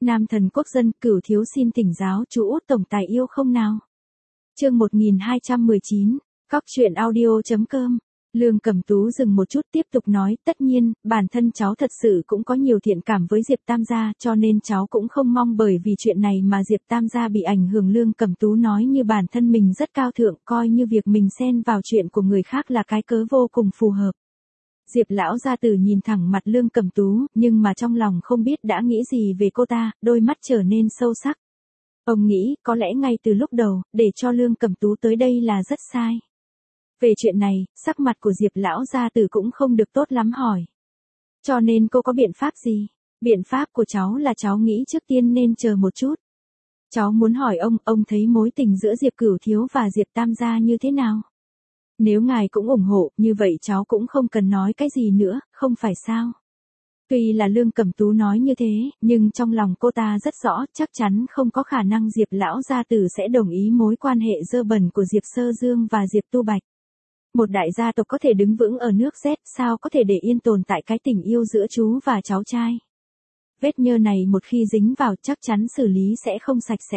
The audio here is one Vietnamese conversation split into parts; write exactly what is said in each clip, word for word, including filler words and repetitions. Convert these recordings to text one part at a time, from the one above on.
Nam thần quốc dân, Cửu thiếu xin thỉnh giáo chú út tổng tài yêu không nào. Chương một nghìn hai trăm mười chín, Cóc truyện audio chấm com. Lương Cẩm Tú dừng một chút tiếp tục nói, tất nhiên, bản thân cháu thật sự cũng có nhiều thiện cảm với Diệp Tam gia, cho nên cháu cũng không mong bởi vì chuyện này mà Diệp Tam gia bị ảnh hưởng. Lương Cẩm Tú nói như bản thân mình rất cao thượng, coi như việc mình xen vào chuyện của người khác là cái cớ vô cùng phù hợp. Diệp lão gia tử nhìn thẳng mặt Lương Cẩm Tú, nhưng mà trong lòng không biết đã nghĩ gì về cô ta, đôi mắt trở nên sâu sắc. Ông nghĩ, có lẽ ngay từ lúc đầu, để cho Lương Cẩm Tú tới đây là rất sai. Về chuyện này, sắc mặt của Diệp lão gia tử cũng không được tốt lắm hỏi. Cho nên cô có biện pháp gì? Biện pháp của cháu là cháu nghĩ trước tiên nên chờ một chút. Cháu muốn hỏi ông, ông thấy mối tình giữa Diệp Cửu thiếu và Diệp Tam gia như thế nào? Nếu ngài cũng ủng hộ, như vậy cháu cũng không cần nói cái gì nữa, không phải sao? Tuy là Lương Cẩm Tú nói như thế, nhưng trong lòng cô ta rất rõ, chắc chắn không có khả năng Diệp lão gia tử sẽ đồng ý mối quan hệ dơ bẩn của Diệp Sơ Dương và Diệp Tu Bạch. Một đại gia tộc có thể đứng vững ở nước Z, sao có thể để yên tồn tại cái tình yêu giữa chú và cháu trai. Vết nhơ này một khi dính vào chắc chắn xử lý sẽ không sạch sẽ.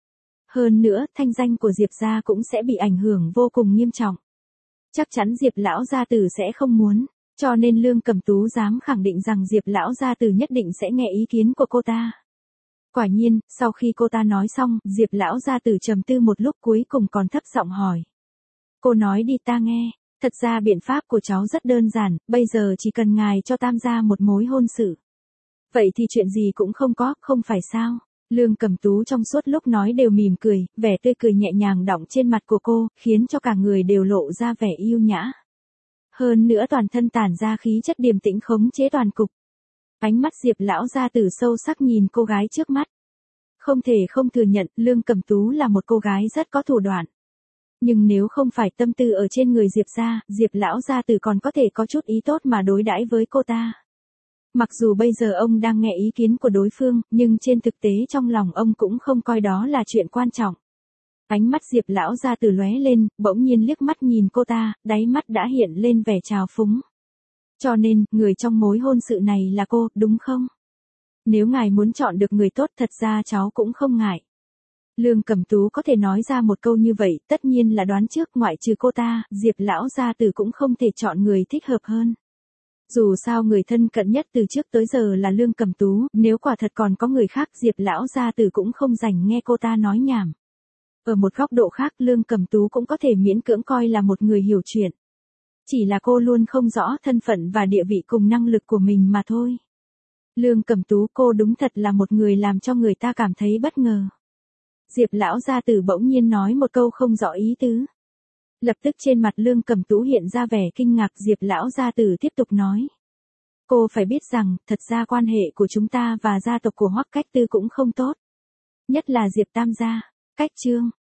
Hơn nữa, thanh danh của Diệp gia cũng sẽ bị ảnh hưởng vô cùng nghiêm trọng. Chắc chắn Diệp lão gia tử sẽ không muốn, cho nên Lương Cẩm Tú dám khẳng định rằng Diệp lão gia tử nhất định sẽ nghe ý kiến của cô ta. Quả nhiên, sau khi cô ta nói xong, Diệp lão gia tử trầm tư một lúc cuối cùng còn thấp giọng hỏi. Cô nói đi ta nghe, thật ra biện pháp của cháu rất đơn giản, bây giờ chỉ cần ngài cho Tam gia một mối hôn sự. Vậy thì chuyện gì cũng không có, không phải sao? Lương Cẩm Tú trong suốt lúc nói đều mỉm cười, vẻ tươi cười nhẹ nhàng đọng trên mặt của cô, khiến cho cả người đều lộ ra vẻ yêu nhã. Hơn nữa toàn thân tản ra khí chất điềm tĩnh khống chế toàn cục. Ánh mắt Diệp lão gia tử sâu sắc nhìn cô gái trước mắt. Không thể không thừa nhận, Lương Cẩm Tú là một cô gái rất có thủ đoạn. Nhưng nếu không phải tâm tư ở trên người Diệp gia, Diệp lão gia tử còn có thể có chút ý tốt mà đối đãi với cô ta. Mặc dù bây giờ ông đang nghe ý kiến của đối phương, nhưng trên thực tế trong lòng ông cũng không coi đó là chuyện quan trọng. Ánh mắt Diệp lão gia tử lóe lên, bỗng nhiên liếc mắt nhìn cô ta, đáy mắt đã hiện lên vẻ trào phúng. Cho nên, người trong mối hôn sự này là cô, đúng không? Nếu ngài muốn chọn được người tốt thật ra cháu cũng không ngại. Lương Cẩm Tú có thể nói ra một câu như vậy, tất nhiên là đoán trước ngoại trừ cô ta, Diệp lão gia tử cũng không thể chọn người thích hợp hơn. Dù sao người thân cận nhất từ trước tới giờ là Lương Cẩm Tú, nếu quả thật còn có người khác Diệp lão gia tử cũng không rảnh nghe cô ta nói nhảm. Ở một góc độ khác Lương Cẩm Tú cũng có thể miễn cưỡng coi là một người hiểu chuyện. Chỉ là cô luôn không rõ thân phận và địa vị cùng năng lực của mình mà thôi. Lương Cẩm Tú cô đúng thật là một người làm cho người ta cảm thấy bất ngờ. Diệp lão gia tử bỗng nhiên nói một câu không rõ ý tứ. Lập tức trên mặt Lương Cẩm Tú hiện ra vẻ kinh ngạc. Diệp lão gia tử tiếp tục nói. Cô phải biết rằng, thật ra quan hệ của chúng ta và gia tộc của Hoắc Cách Tư cũng không tốt. Nhất là Diệp Tam gia. Cách Trương,